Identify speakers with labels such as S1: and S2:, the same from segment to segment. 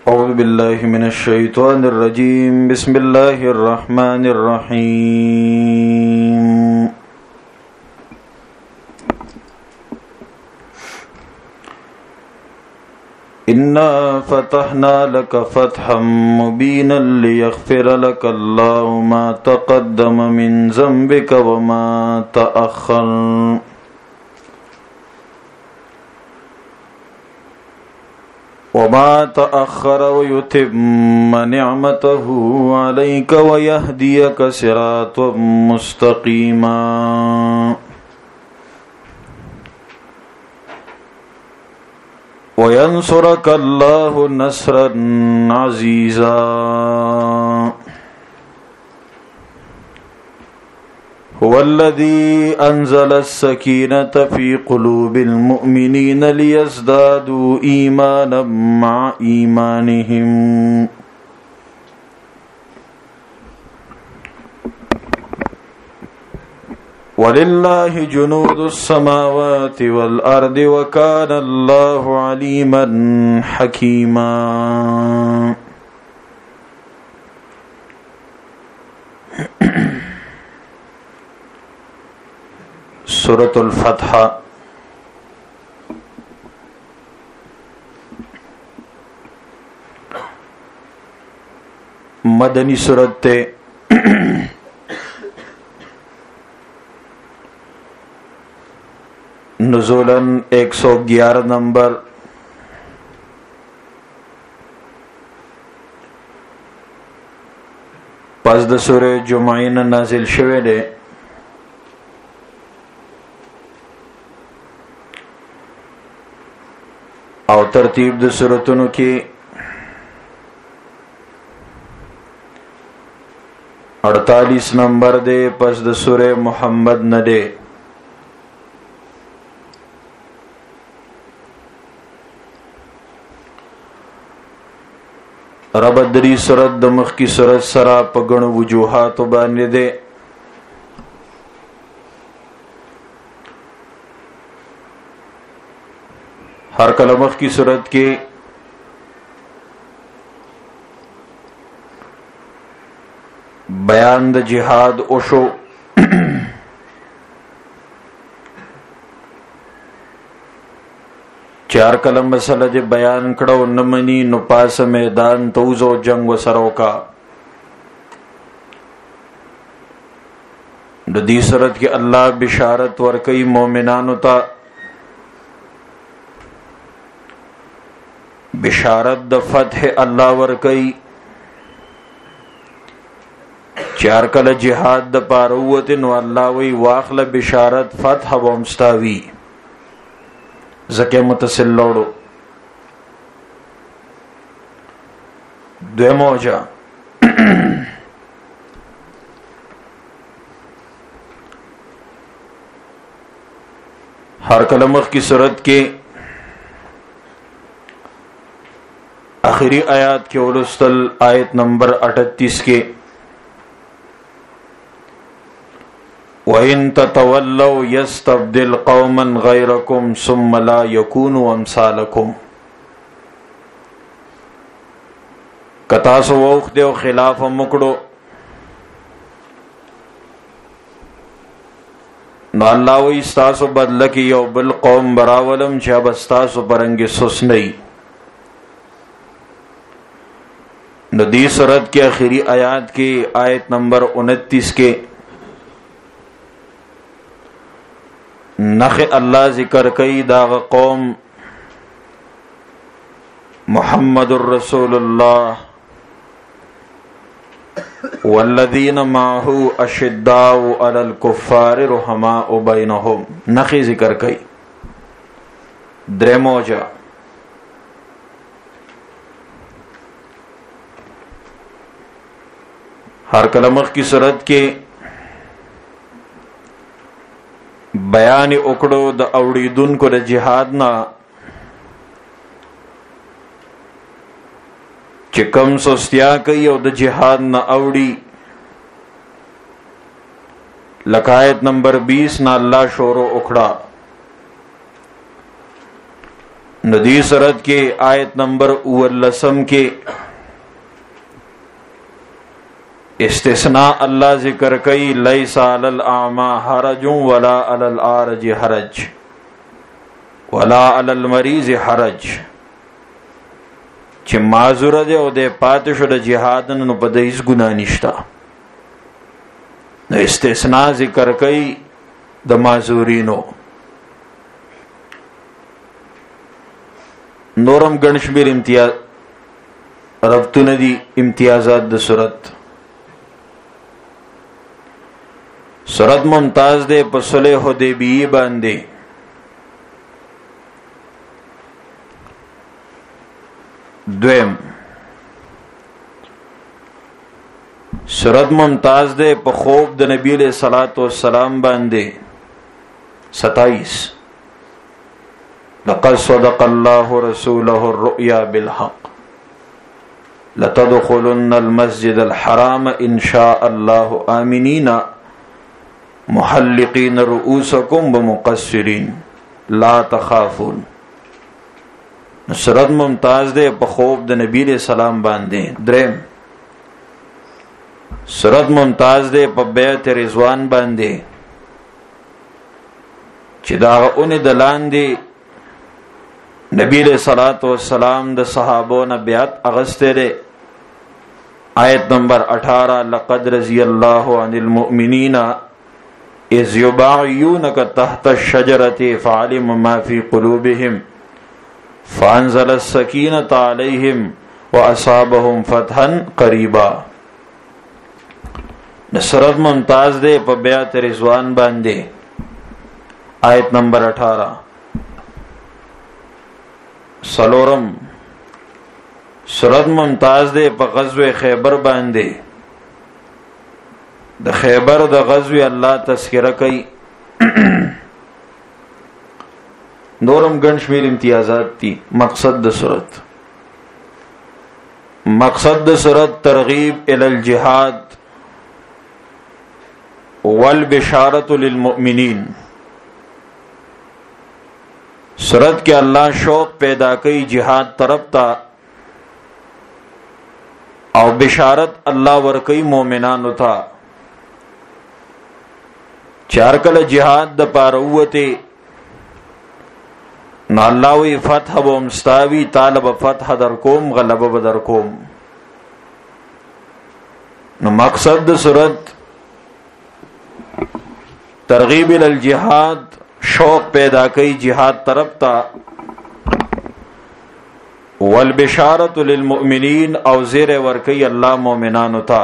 S1: औज़ु बिल्लाहि मिनश शैतानिर रजीम। बिस्मिल्लाहिर रहमानिर रहीम। इन्ना फतहना लक फतहम मुबीनन लियग़फ़िर लक अल्लाहु मा तक़द्दम मिन ज़ंबिक व मा तअख़्ख़र वमा तअख़्ख़र वयुतिम्म निअमतहु अलैक वयहदियक सिरातम मुस्तक़ीमा। वयंसुरक अल्लाहु नस्रन अज़ीज़ा। हुवल्लज़ी अंज़ल अस्सकीनत फ़ी क़ुलूबिल मुअमिनीन लियज़दादू ईमानम मअ ईमानिहिम। वलिल्लाहि जुनूदुस समावाति वल अर्दि व कान अल्लाहु अलीमन हकीमा। सूरतुल फतह मदनी सूरत ते नुज़ूलन 111 नंबर। पस द सूरे जुमाइन नाजिल शवे दे। और तरतीब द सूरतों की 48 नंबर दे। पस द सूरे मुहम्मद न दे। रबदरी सूरत दमख की सूरत सरा पगण वजूहात बाने दे। हर कलमख की सूरत के बयान द जिहाद ओशो। चार कलम मसला जे बयान कड़ो नमनी नुपास मैदान तौजो जंग व सरोका। दी सूरत के अल्लाह बिशारत वर कई मोमिनान ता बिशारत द फतह अल्लाह वर कई। चार कल जिहाद द पारुवत नो अल्लाह वही वाखल बिशारत फतह वमस्तावी जके मुतसिल लोड़ो द्वे मौजा। हर कलमख की सूरत के आखिरी आयत के उलुस्तल आयत नंबर 38 के वइन ततवल्लौ यस्तब्दिल कौमन गैरकुम सुम्मा ला यकूनु अमसालकुम। कतासो वौख देव खिलाफ मुकड़ो न अल्लाह वही स्तासो बदल की यो बिल कौम बरावलम जब स्तासो परंगे सुस नहीं। नदी सूरत के आखिरी आयत के आयत नंबर 29 के नख अल्लाह जिक्र कई दाग कौम मुहम्मदुर रसूलुल्लाह वल्लज़ीन माहू अशिद्दाउ अलल कुफ्फारि रुहमाउ बैनहुम। नखी जिक्र कई द्रेमोजा। हर कलमख की सूरत के बयान उकड़ो द अवड़ीदुन को द जिहाद ना चिकम सोस्तिया कई और द जिहाद ना अवड़ी। लकायत नंबर 20 ना अल्लाह शोरो उखड़ा। ندی سورت کې آیت نمبر 19 کې استثناء الله ذکر کوي لیس علی الاعمى حرج ولا علی العارج حرج ولا علی المریض حرج، چې معذور دی او د پاتې شو د جهاد نو په دې هیڅ ګناه نشته. نو استثناء ذکر کوي د معذورینو. نورم گنشمیر امتیاز ربطونه دي امتیازات د صورت. صورت ممتاز ده په صلح حدیبیه باندې. دویم صورت ممتاز ده په خوب د نبی علیہ الصلوۃ والسلام باندې. 27 لقد صدق الله رسوله الرؤيا بالحق لتدخلن المسجد الحرام ان شاء الله آمنين محلقين رؤوسكم ومقصرين لا تخافون. صورت ممتاز ده په خوب د نبی علیہ السلام باندې. دریم صورت ممتاز ده په بیعت رضوان باندې چې دا اونې دلاندې نبی علیہ الصلوۃ والسلام د صحابو نه بیعت اغسته ده. آیت نمبر 18 لقد رضی الله عن المؤمنین اذ یبايعونک تحت الشجرة فعلم ما في قلوبهم فانزل السکینة علیہم واصابهم فتحا قریبا. نصرت ممتاز دے په بیعت رضوان باندې. آیت نمبر 18 سلورم صورت ممتاز دے په غزوه خیبر باندې. د خیبر د غزوه الله تذکرہ کوي. نورم ګڼ شمیر امتیازات دي. مقصد د صورت ترغیب الی الجهاد والبشارة للمؤمنین. صورت کې الله شوق پیدا کوي جهاد طرف ته او بشارت الله ور کوي مؤمنانو ته. چار کله جهاد د پاره وته نو الله وی فتح و مستاوی طالب فتح در کوم غلبه بدر کوم. نو مقصد د صورت ترغیب ال الجهاد، شوق پیدا کئی جہاد طرف تا، والبشارت للمؤمنین او زیر ورکی اللہ مومنانو تا.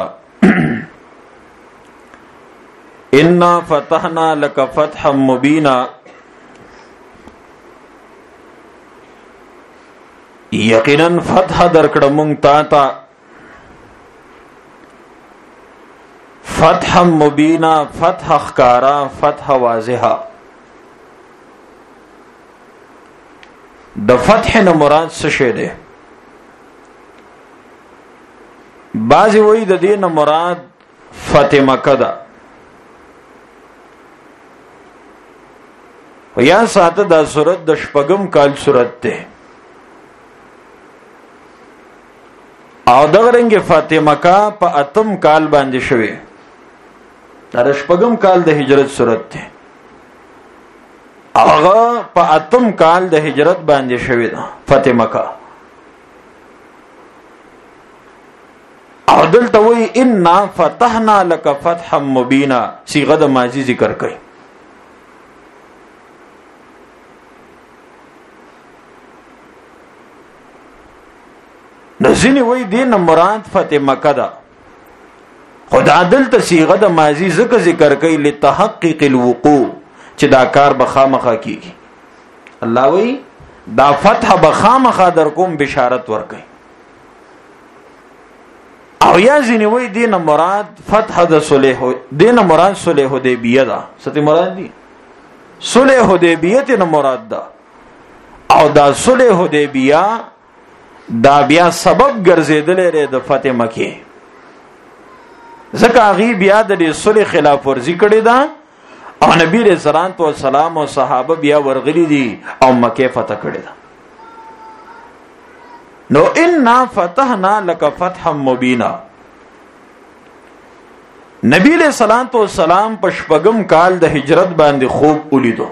S1: انا فتحنا لک فتحا مبینا، یقینا فتح درکڑ مونگ تا تا، فتح مبینا، فتح خکارا، فتح واضحا. د فتح نه مراد څه شی دی؟ بعضی وایي د دې نه مراد فتح مکه ده. یا ساته دا صورت د شپږم کال صورت ده او دغه رنګ فتح مکه په اتم کال باندې شوی. دا شپږم کال د هجرت صورت ده. هغه په اتم کال د هجرت باندې شوی ده فتح مکه. او دلته وی انا فتحنا لك فتحا مبینا، صيغه د ماضی ذکر کړي. نزنی وی دین مراد فتح مکه ده، خدا دلته صيغه د ماضی ذکر کړي لتحقق الوقوع، چې دا کار بخامخه کیږي. الله وی دا فتح بخامخه در کوم بشارت ورکي. او یا ځینې وی دین مراد فتح د صلح، دین مراد صلح حدیبیه ده. ست مراد دي صلح حدیبیه ته مراد ده. او دا صلح حدیبیه دا بیا سبب ګرځیدل لري د فتح مکه. ځکه هغه بیا د صلح خلاف ورزي کړی ده او نبی رسول الله صلی الله علیه وسلم او صحابه بیا ورغلي دي او مکه فتح کړی ده. نو انا فتحنا لك فتحا مبینا. نبی علیہ الصلوۃ والسلام په شپږم کال د هجرت باندې خوب ولیدو.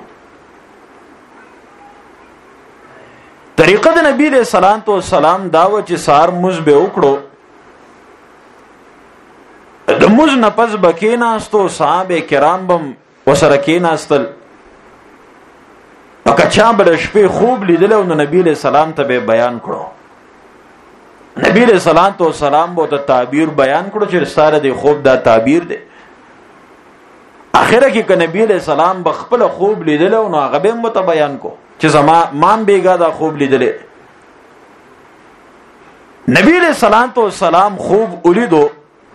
S1: طریقه د نبی علیہ الصلوۃ والسلام دا و چې سار مز به وکړو، د مز نه پس بکیناستو، صحابه کرام بم وسره کیناستل. پکه چا بل شپې خوب لیدل او نبی علیہ السلام ته به بیان کړو. نبی علیہ الصلوۃ والسلام به ته تعبیر بیان کړو چې ساره د خوب دا تعبیر دی. اخره کې ک نبی علیہ السلام بخپل خوب لیدل او هغه به مت بیان کو چې زما مان بیګا دا خوب لیدل. نبی علیہ الصلوۃ والسلام خوب ولیدو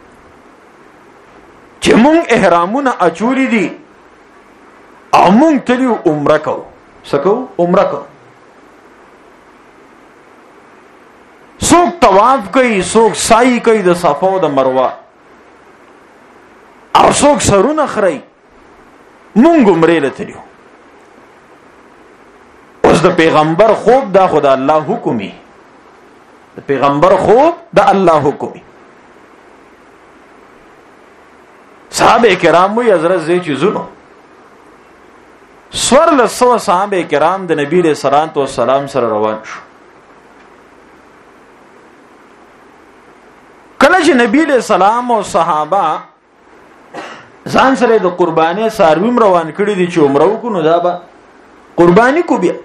S1: چې مونږ احرامونه اچولی دي او مونږ تلیو عمره کو. سکو عمره کو. څوک طواف کوي، څوک سعی کوي د صفا او د مروه، او څوک سرونه خړی. مونږ عمره لته لیو. اوس د پیغمبر خوب دا خدا الله حکمي، د پیغمبر خوب دا الله حکمي. صحابه کرام وی حضرت زی چیزونو سور لسو صحابه کرام د نبی علیہ الصلوۃ والسلام سره روان شو. کله چې نبی علیہ السلام او صحابه ځان سره د قرباني سارویم روان کړي دي چې عمره وکړو، دا به قرباني کو بیا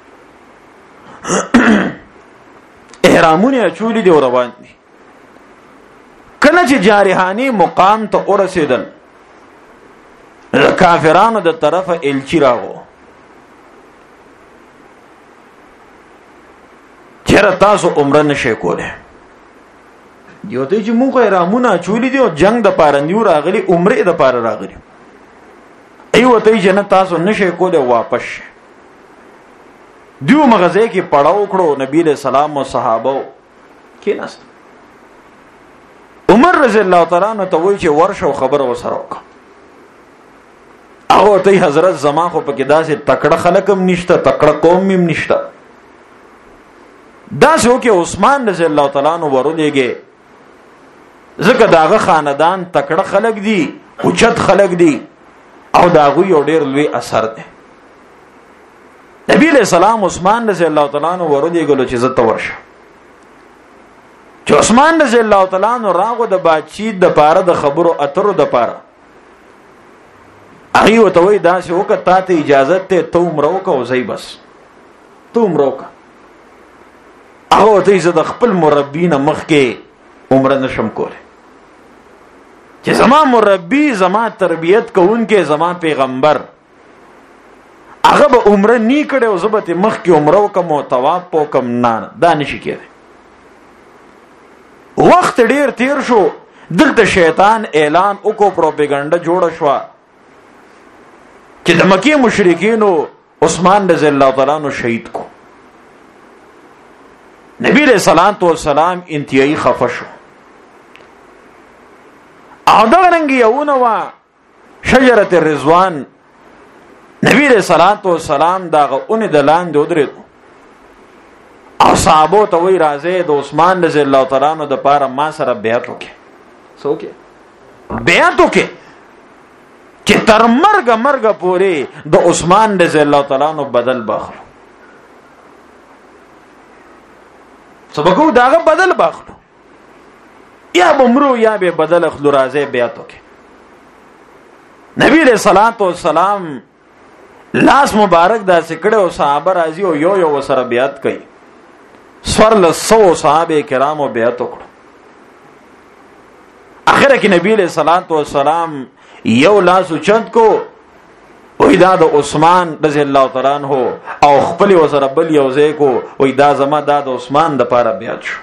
S1: احرامونه چولی دی روان دي. کله چې جارحانی مقام ته ورسېدل، کافرانو د طرفه الچی راغو چیرې تاسو عمره نشئ کوله. یو ته چې موږ احرامونه چولی دی او جنگ د پاره نیو راغلی، عمره د پاره راغلی. ایو ته چې نه تاسو نشئ کوله، واپس دیو مغزه کې پړاو کړو. نبی له سلام او صحابه کېناست. عمر رضی الله تعالی عنہ ته وایي چې ورشو خبر وسره وکړه. هغه ته حضرت زما خو پکې داسې تکړه خلکم نشته، تکړه قوم هم نشته. داسې وکي عثمان رضی الله تعالی عنہ ورولېږي، ځکه داغه خاندان تکړه خلک دي، اوچت خلک دي، او داغه یو ډېر لوی اثر دی. نبی علیہ السلام عثمان رضی الله تعالی عنہ ورولېږي چې زه ته ورشه. چې عثمان رضی الله تعالی عنہ راغو د بادشاہ د پاره د خبرو اترو د پاره، هغه وته وای داسې وکړه تا ته اجازه ته ته عمره وکړه، زئی بس ته عمره وکړه. هغه ته زه د خپل مربی نه مخ کې عمره نشم کوله، چې زما مربی، زما تربیت کوونکې، زما پیغمبر هغه به عمره نی کړي او زه به مخ کې عمره وکم او طواف وکم. نه دا نشي کېدای. وخت ډیر تیر شو، دلته شیطان اعلان وکړو، پروپاګاندا جوړه شو چې د مکی مشرکینو عثمان رضی الله تعالی عنہ شهید کو. نبی علیہ الصلوۃ والسلام انتهایی خفه شو. او دا رنګ یوونه وا شجره الرضوان، نبی علیہ الصلوۃ والسلام دا غونه د لاندې ودرېدو او صحابو ته وی راځي د عثمان رضی الله تعالی عنہ د پاره ما سره بیعت وکړي. څوک بیعت وکړي چې تر مرګ پورې د عثمان رضی الله تعالی عنہ بدل باخلو. سبقو داغه بدل باخلو، یا بمرو یا به بدل اخلو. راځي بیعت وکړي. نبی علیہ الصلوۃ والسلام لاس مبارک دا سکړه او صحابه راځي او یو وسره بیعت کوي. سوار سو صحابه کرامو بیعت وکړو. اخر کې نبی علیہ الصلوۃ والسلام یو لاس اوچت کو، وې دا د عثمان رضی الله تعالی عنہ او خپل وسره بل یو ځای کو، وې دا زما د عثمان د پاره بیعت شو.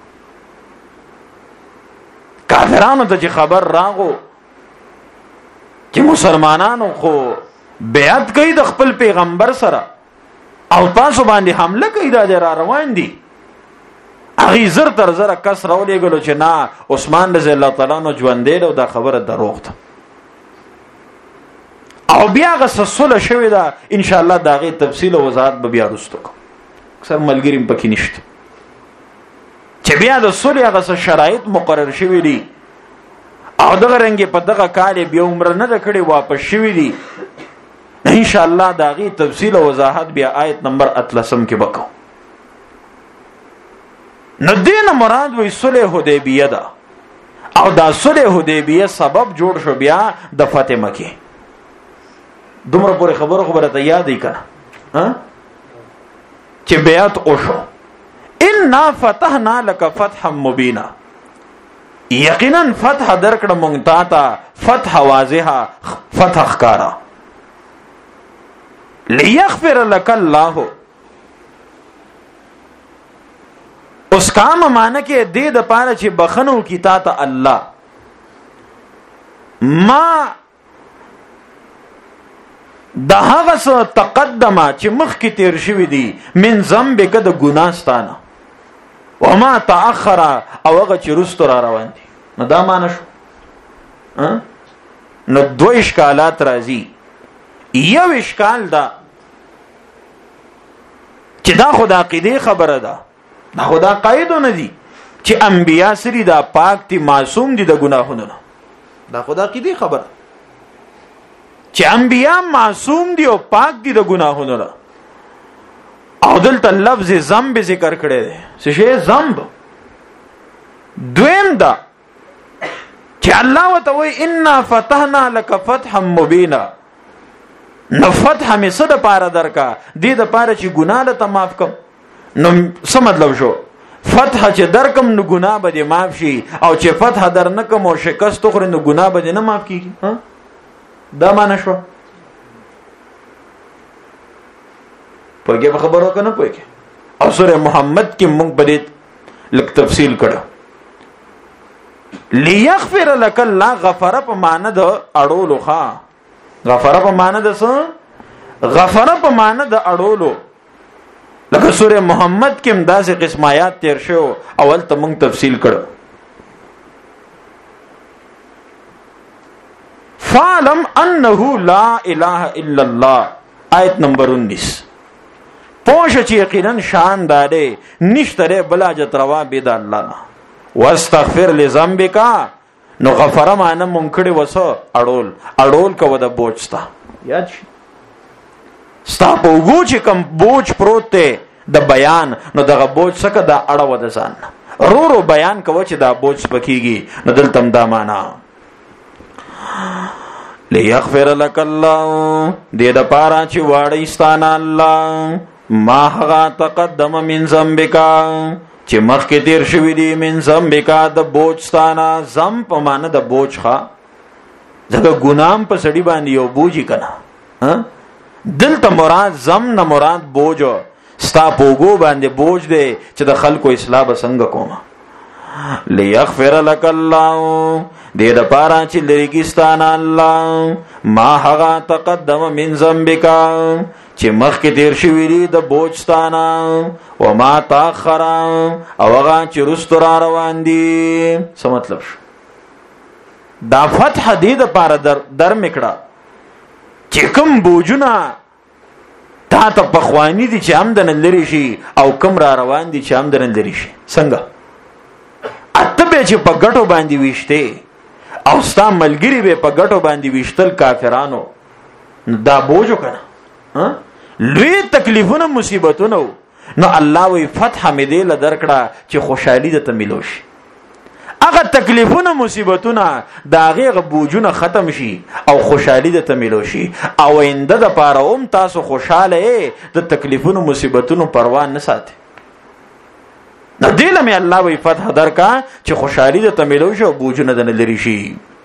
S1: کافرانو ته چې خبر راغو چې مسلمانانو خو بیعت کوي د خپل پیغمبر سره او تاسو باندې حمله کوي، دا را روان دي. هغه زر تر زر کس راولېږلو چې نه عثمان رضی الله تعالی عنہ ژوند دی او دا خبره دروغ ده. او بیا غسسله شوی دا ان شاء الله دا غي تفصیل او وضاحت به بیا وروسته کوم. اکثر ملګریم پکې نشته. چې بیا د صلح هغه شرایط مقرر شوي دي او دغه رنګ په دغه کال بیا عمره نه د کړي واپس شوي دي، ان شاء الله دا غي تفصیل او وضاحت بیا آیت نمبر 13 کې وکړو. نو دین مراد وی صلح حدیبیه ده او دا صلح حدیبیه سبب جوړ شو بیا د فتح مکه. دومره پورې خبره ته یادې کړه چې بیعت وشو، ان فتحنا لك فتحا مبینا، یقینا فتح درکړه مونږ ته فتح واضحه، فتح ښکارا. لیغفر لك الله، اوس کام معنی کې دې د پاره چې بخنو کی تا ته الله ما د هغه څه تقدمه چې مخکې تیر شوي دي من ذنبک د ګناستانه وما تاخر او هغه چې رستو را روان دي. نو دا معنی شو. نو دو اشکالات راځي. یو اشکال دا چې دا خدا عقیده خبره ده، دا خدا قاعده نه دي چې انبیا سری دا پاک دي معصوم دي د ګناهونو نه. دا خدا عقیده خبره چې انبیا معصوم دي او پاک دي د ګناهونو نه. او دلته لفظ ذنب ذکر کړی دی. څه شی ذنب؟ دویم دا چې الله وتعالى ان فتحنا لك فتحا مبینا، نو فتح می څه د پاره درکا دې د پاره چې ګناه له معاف کم. نو څه مطلب شو؟ فتح چې درکم نو ګناه به دې معاف شي، او چې فتح در نه کوم او شکست خوري نو ګناه به دې نه معاف کیږي. دا معنی شو. پوهیږي په خبرو کنه پوهیږي. او سوره محمد کې موږ په دې لک تفصیل کړو. لیغفر لك الله، غفر په معنی د اړولو ښا، غفر په معنی د څه؟ غفر په معنی د اړولو. لکه سوره محمد کې همداسې قسم آیات تیر شو، اول ته موږ تفصیل کړو. فعلم انه لا اله الا الله، آیت نمبر 19. پوښ چې یقینا شان داده نشته بلا جتروا بيد الله نه. واستغفر لذنبک، نو غفر معنی منکړي وسو اړول کو د بوجستا. یاد شي ستا په وګو چې کم بوج پروت ته د بیان، نو دغه بوج څخه د اړه ود ځان رو بیان کوي چې دا بوج پکېږي. نو دلته دا معنا لیغفر لك الله، دې د پاره چې واړی ستانه الله ما هغه تقدم من ذنبک چې مخکې تیر شوی دی من ذنبک د بوج ستانه. ذنب په معنی د بوج ښا، ځکه ګنام په سړی باندې یو بوجي کنه. دلته مراد ذنب نه مراد بوج، ستا پوغو باندې بوج دی چې د خلکو اصلاح بسنګ کومه. لیغفر لك الله، دې د پاره چې لریګستانه الله ما هغه تقدم من ذنبک چې مخکې تیر شوی دی د بوجستانه، و ما تاخر او هغه چې رستو را روان دي. څه مطلب شو؟ دا فتح دې د پاره در میکړه چې کوم بوجونه تا ته پخوانی دي چې همدن لري شي، او کوم را روان دي چې همدن لري شي. څنګه اتبه چې په ګټو باندې ویشته او ستا ملګری به په ګټو باندې ویشتل کافرانو، دا بوجو کنه لوی تکلیفونه مصیبتونه. نو الله وی فتح مې دې ل درکړه چې خوشحالي ده ته ملو شي. هغه تکلیفونه مصیبتونه دا هغه بوجونه ختم شي او خوشحالي ده ته ملو شي. او انده د پاره اوم تاسو خوشاله د تکلیفونو مصیبتونو پروا نه ساتي. نو دې لمه الله وی فتح درکا چې خوشحالي ده ته ملو شي او بوجونه ده نه لري شي.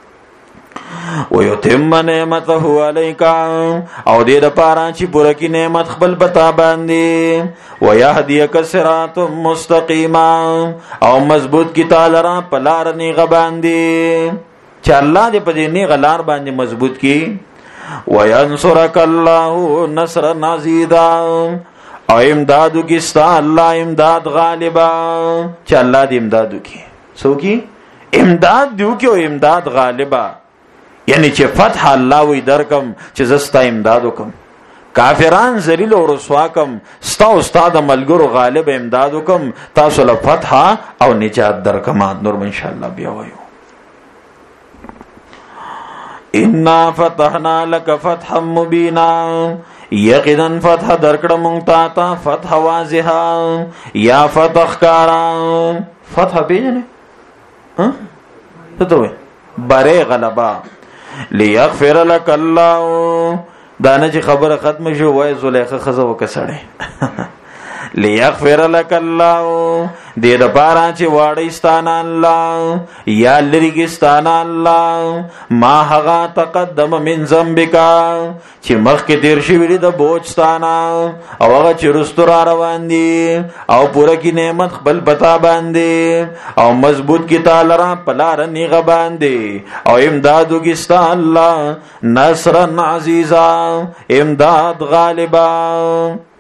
S1: ويتم نعمته عليك، او دې د پاره چې پوره کی نعمت خپل پتا باندې، ويهديك صراط مستقيما، او مضبوط کی تعالی را پلار نه غباندې چې الله دې په دې نه غلار باندې مضبوط کی. وينصرك الله نصر عزيزا، او امدادو کی ستا الله امداد غالبا، چې الله دې امدادو کی سو کی امداد دیو کی او امداد غالبا. یعنی چې فتح الله وی درکم چې زستا امداد وکم، کافران ذلیل او رسوا کم، ستا استاد ملګرو غالب امداد وکم، تاسو له فتح او نجات درکما. نور ان شاء الله بیا وایو. انا فتحنا لك فتحا مبینا، یقینا فتح درکړه مونږ ته فتح واضحه یا فتح کارا. فتح پیژنې ته وې بره غلبا. ليغفر لك الله، دانه چې خبره ختم شو وای زلیخه خزه وکسړې. ليغفر لك الله، دې د پاره چې واړی ستانه الله یا لریګ ستانه الله، ما هغه تقدم من ذنبک چې مخکې تیر شوی د بوج ستانه، او هغه چې رستور روان دي، او پوره کی نعمت خپل پتا باندې، او مضبوط کی تعالی را پلار نیغه باندې، او امدادو کی ستا الله نصرا عزیزا، امداد غالبا.